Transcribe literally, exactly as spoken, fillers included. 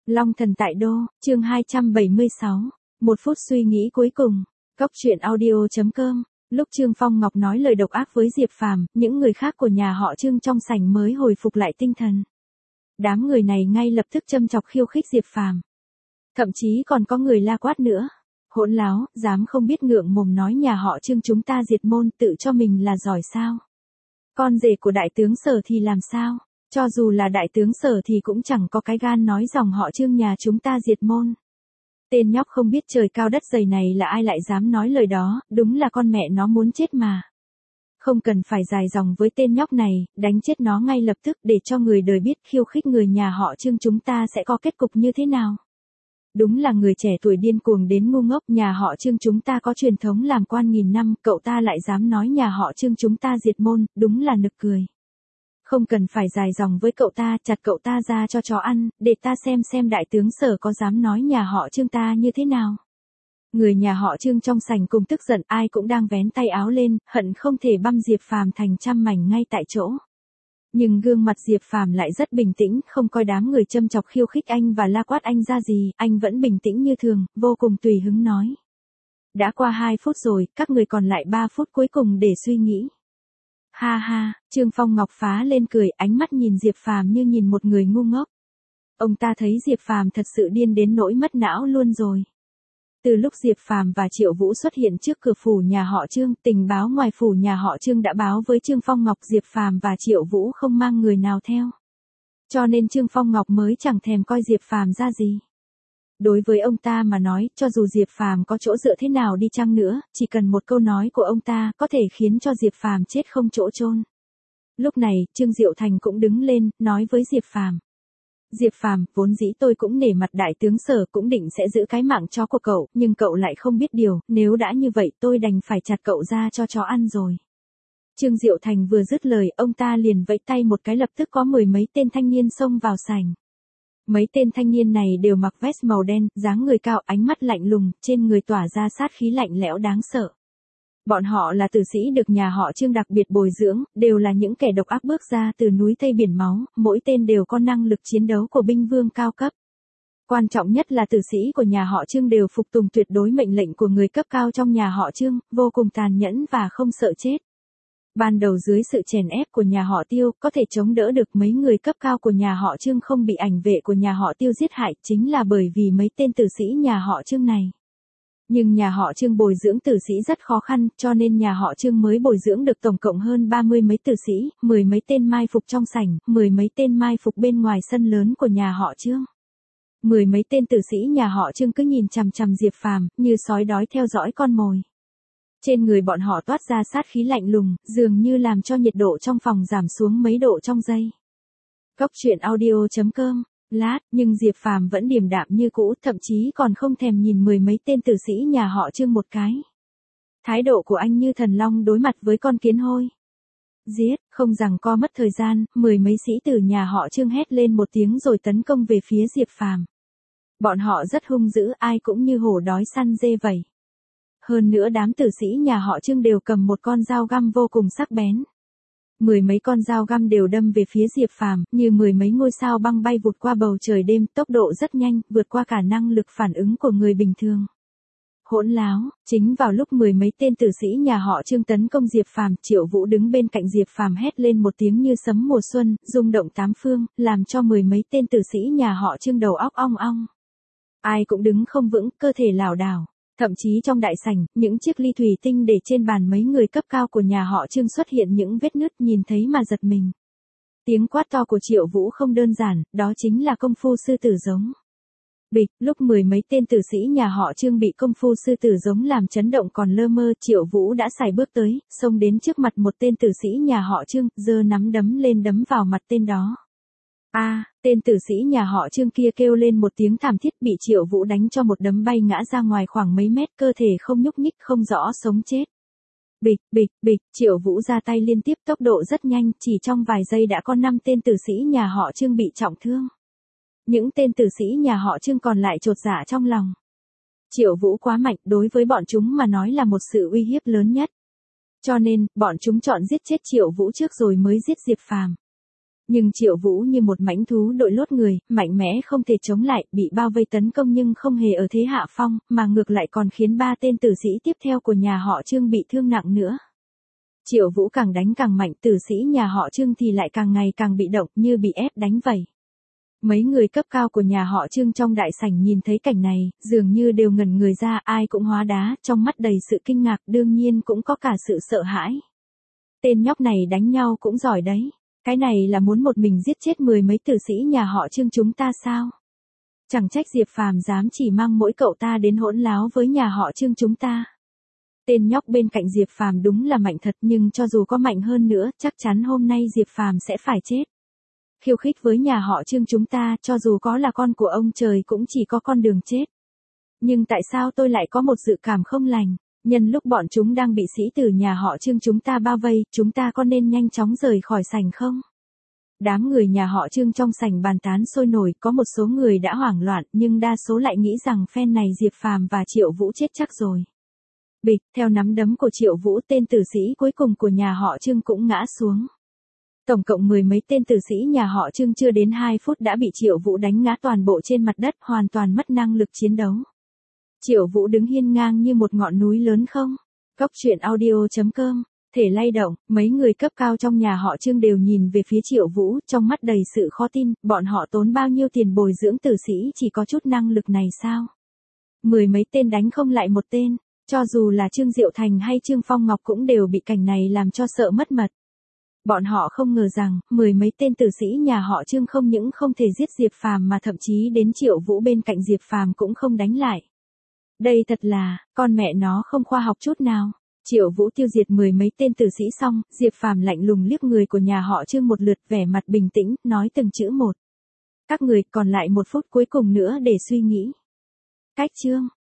Long thần tại đô, chương hai trăm bảy mươi sáu. Một phút suy nghĩ cuối cùng. Cốc truyện audio chấm com. Lúc Trương Phong Ngọc nói lời độc ác với Diệp Phàm, những người khác của nhà họ Trương trong sảnh mới hồi phục lại tinh thần. Đám người này ngay lập tức châm chọc khiêu khích Diệp Phàm. Thậm chí còn có người la quát nữa. Hỗn láo, dám không biết ngượng mồm nói nhà họ Trương chúng ta diệt môn, tự cho mình là giỏi sao? Con rể của đại tướng Sở thì làm sao? Cho dù là đại tướng Sở thì cũng chẳng có cái gan nói dòng họ Trương nhà chúng ta diệt môn. Tên nhóc không biết trời cao đất dày này là ai lại dám nói lời đó, đúng là con mẹ nó muốn chết mà. Không cần phải dài dòng với tên nhóc này, đánh chết nó ngay lập tức để cho người đời biết khiêu khích người nhà họ Trương chúng ta sẽ có kết cục như thế nào. Đúng là người trẻ tuổi điên cuồng đến ngu ngốc, nhà họ Trương chúng ta có truyền thống làm quan nghìn năm, cậu ta lại dám nói nhà họ Trương chúng ta diệt môn, đúng là nực cười. Không cần phải dài dòng với cậu ta, chặt cậu ta ra cho chó ăn, để ta xem xem đại tướng Sở có dám nói nhà họ Trương ta như thế nào. Người nhà họ Trương trong sảnh cùng tức giận, ai cũng đang vén tay áo lên, hận không thể băm Diệp Phàm thành trăm mảnh ngay tại chỗ. Nhưng gương mặt Diệp Phàm lại rất bình tĩnh, không coi đám người châm chọc khiêu khích anh và la quát anh ra gì, anh vẫn bình tĩnh như thường, vô cùng tùy hứng nói. Đã qua hai phút rồi, các người còn lại ba phút cuối cùng để suy nghĩ. Ha ha, Trương Phong Ngọc phá lên cười, ánh mắt nhìn Diệp Phàm như nhìn một người ngu ngốc. Ông ta thấy Diệp Phàm thật sự điên đến nỗi mất não luôn rồi. Từ lúc Diệp Phàm và Triệu Vũ xuất hiện trước cửa phủ nhà họ Trương, tình báo ngoài phủ nhà họ Trương đã báo với Trương Phong Ngọc Diệp Phàm và Triệu Vũ không mang người nào theo. Cho nên Trương Phong Ngọc mới chẳng thèm coi Diệp Phàm ra gì. Đối với ông ta mà nói, cho dù Diệp Phàm có chỗ dựa thế nào đi chăng nữa, chỉ cần một câu nói của ông ta có thể khiến cho Diệp Phàm chết không chỗ chôn. Lúc này, Trương Diệu Thành cũng đứng lên, nói với Diệp Phàm. Diệp Phàm, vốn dĩ tôi cũng nể mặt đại tướng Sở, cũng định sẽ giữ cái mạng chó của cậu, nhưng cậu lại không biết điều, nếu đã như vậy tôi đành phải chặt cậu ra cho chó ăn rồi. Trương Diệu Thành vừa dứt lời, ông ta liền vẫy tay một cái, lập tức có mười mấy tên thanh niên xông vào sảnh. Mấy tên thanh niên này đều mặc vest màu đen, dáng người cao, ánh mắt lạnh lùng, trên người tỏa ra sát khí lạnh lẽo đáng sợ. Bọn họ là tử sĩ được nhà họ Trương đặc biệt bồi dưỡng, đều là những kẻ độc ác bước ra từ núi Tây Biển Máu, mỗi tên đều có năng lực chiến đấu của binh vương cao cấp. Quan trọng nhất là tử sĩ của nhà họ Trương đều phục tùng tuyệt đối mệnh lệnh của người cấp cao trong nhà họ Trương, vô cùng tàn nhẫn và không sợ chết. Ban đầu dưới sự chèn ép của nhà họ Tiêu, có thể chống đỡ được mấy người cấp cao của nhà họ Trương không bị ảnh vệ của nhà họ Tiêu giết hại, chính là bởi vì mấy tên tử sĩ nhà họ Trương này. Nhưng nhà họ Trương bồi dưỡng tử sĩ rất khó khăn, cho nên nhà họ Trương mới bồi dưỡng được tổng cộng hơn ba mươi mấy tử sĩ, mười mấy tên mai phục trong sảnh, mười mấy tên mai phục bên ngoài sân lớn của nhà họ Trương. Mười mấy tên tử sĩ nhà họ Trương cứ nhìn chằm chằm Diệp Phàm, như sói đói theo dõi con mồi. Trên người bọn họ toát ra sát khí lạnh lùng, dường như làm cho nhiệt độ trong phòng giảm xuống mấy độ trong giây. Cốc truyện audio chấm com. Lát, nhưng Diệp Phàm vẫn điềm đạm như cũ, thậm chí còn không thèm nhìn mười mấy tên tử sĩ nhà họ Trương một cái. Thái độ của anh như thần long đối mặt với con kiến hôi. Giết, không rằng co mất thời gian, mười mấy sĩ tử nhà họ Trương hét lên một tiếng rồi tấn công về phía Diệp Phàm. Bọn họ rất hung dữ, ai cũng như hổ đói săn dê vậy. Hơn nữa đám tử sĩ nhà họ Trương đều cầm một con dao găm vô cùng sắc bén. Mười mấy con dao găm đều đâm về phía Diệp Phàm, như mười mấy ngôi sao băng bay vụt qua bầu trời đêm, tốc độ rất nhanh, vượt qua cả năng lực phản ứng của người bình thường. Hỗn láo, chính vào lúc mười mấy tên tử sĩ nhà họ Trương tấn công Diệp Phàm, Triệu Vũ đứng bên cạnh Diệp Phàm hét lên một tiếng như sấm mùa xuân, rung động tám phương, làm cho mười mấy tên tử sĩ nhà họ Trương đầu óc ong ong. Ai cũng đứng không vững, cơ thể lảo đảo. Thậm chí trong đại sảnh, những chiếc ly thủy tinh để trên bàn mấy người cấp cao của nhà họ Trương xuất hiện những vết nứt, nhìn thấy mà giật mình. Tiếng quát to của Triệu Vũ không đơn giản, đó chính là công phu sư tử giống. Bịch, lúc mười mấy tên tử sĩ nhà họ Trương bị công phu sư tử giống làm chấn động còn lơ mơ, Triệu Vũ đã sải bước tới, xông đến trước mặt một tên tử sĩ nhà họ Trương, giơ nắm đấm lên đấm vào mặt tên đó. A, à, tên tử sĩ nhà họ Trương kia kêu lên một tiếng thảm thiết, bị Triệu Vũ đánh cho một đấm bay ngã ra ngoài khoảng mấy mét, cơ thể không nhúc nhích, không rõ sống chết. Bịch, bịch, bịch, Triệu Vũ ra tay liên tiếp, tốc độ rất nhanh, chỉ trong vài giây đã có năm tên tử sĩ nhà họ Trương bị trọng thương. Những tên tử sĩ nhà họ Trương còn lại chột dạ trong lòng. Triệu Vũ quá mạnh, đối với bọn chúng mà nói là một sự uy hiếp lớn nhất. Cho nên, bọn chúng chọn giết chết Triệu Vũ trước rồi mới giết Diệp Phàm. Nhưng Triệu Vũ như một mãnh thú đội lốt người, mạnh mẽ không thể chống lại, bị bao vây tấn công nhưng không hề ở thế hạ phong, mà ngược lại còn khiến ba tên tử sĩ tiếp theo của nhà họ Trương bị thương nặng nữa. Triệu Vũ càng đánh càng mạnh, tử sĩ nhà họ Trương thì lại càng ngày càng bị động, như bị ép đánh vậy. Mấy người cấp cao của nhà họ Trương trong đại sảnh nhìn thấy cảnh này, dường như đều ngẩn người ra, ai cũng hóa đá, trong mắt đầy sự kinh ngạc, đương nhiên cũng có cả sự sợ hãi. Tên nhóc này đánh nhau cũng giỏi đấy. Cái này là muốn một mình giết chết mười mấy tử sĩ nhà họ Trương chúng ta sao? Chẳng trách Diệp Phàm dám chỉ mang mỗi cậu ta đến hỗn láo với nhà họ Trương chúng ta. Tên nhóc bên cạnh Diệp Phàm đúng là mạnh thật, nhưng cho dù có mạnh hơn nữa, chắc chắn hôm nay Diệp Phàm sẽ phải chết. Khiêu khích với nhà họ Trương chúng ta, cho dù có là con của ông trời cũng chỉ có con đường chết. Nhưng tại sao tôi lại có một dự cảm không lành? Nhân lúc bọn chúng đang bị sĩ tử nhà họ Trương chúng ta bao vây, chúng ta có nên nhanh chóng rời khỏi sảnh không? Đám người nhà họ Trương trong sảnh bàn tán sôi nổi, có một số người đã hoảng loạn, nhưng đa số lại nghĩ rằng phen này Diệp Phàm và Triệu Vũ chết chắc rồi. Bịch, theo nắm đấm của Triệu Vũ, tên tử sĩ cuối cùng của nhà họ Trương cũng ngã xuống. Tổng cộng mười mấy tên tử sĩ nhà họ Trương chưa đến hai phút đã bị Triệu Vũ đánh ngã toàn bộ trên mặt đất, hoàn toàn mất năng lực chiến đấu. Triệu Vũ đứng hiên ngang như một ngọn núi lớn không? Cốc truyện audio chấm com, thể lay động, mấy người cấp cao trong nhà họ Trương đều nhìn về phía Triệu Vũ, trong mắt đầy sự khó tin, bọn họ tốn bao nhiêu tiền bồi dưỡng tử sĩ chỉ có chút năng lực này sao? Mười mấy tên đánh không lại một tên, cho dù là Trương Diệu Thành hay Trương Phong Ngọc cũng đều bị cảnh này làm cho sợ mất mật. Bọn họ không ngờ rằng, mười mấy tên tử sĩ nhà họ Trương không những không thể giết Diệp Phàm mà thậm chí đến Triệu Vũ bên cạnh Diệp Phàm cũng không đánh lại. Đây thật là, con mẹ nó không khoa học chút nào. Triệu Vũ tiêu diệt mười mấy tên tử sĩ xong, Diệp Phàm lạnh lùng liếc người của nhà họ Trương một lượt, vẻ mặt bình tĩnh, nói từng chữ một. Các người còn lại một phút cuối cùng nữa để suy nghĩ. Cách chương.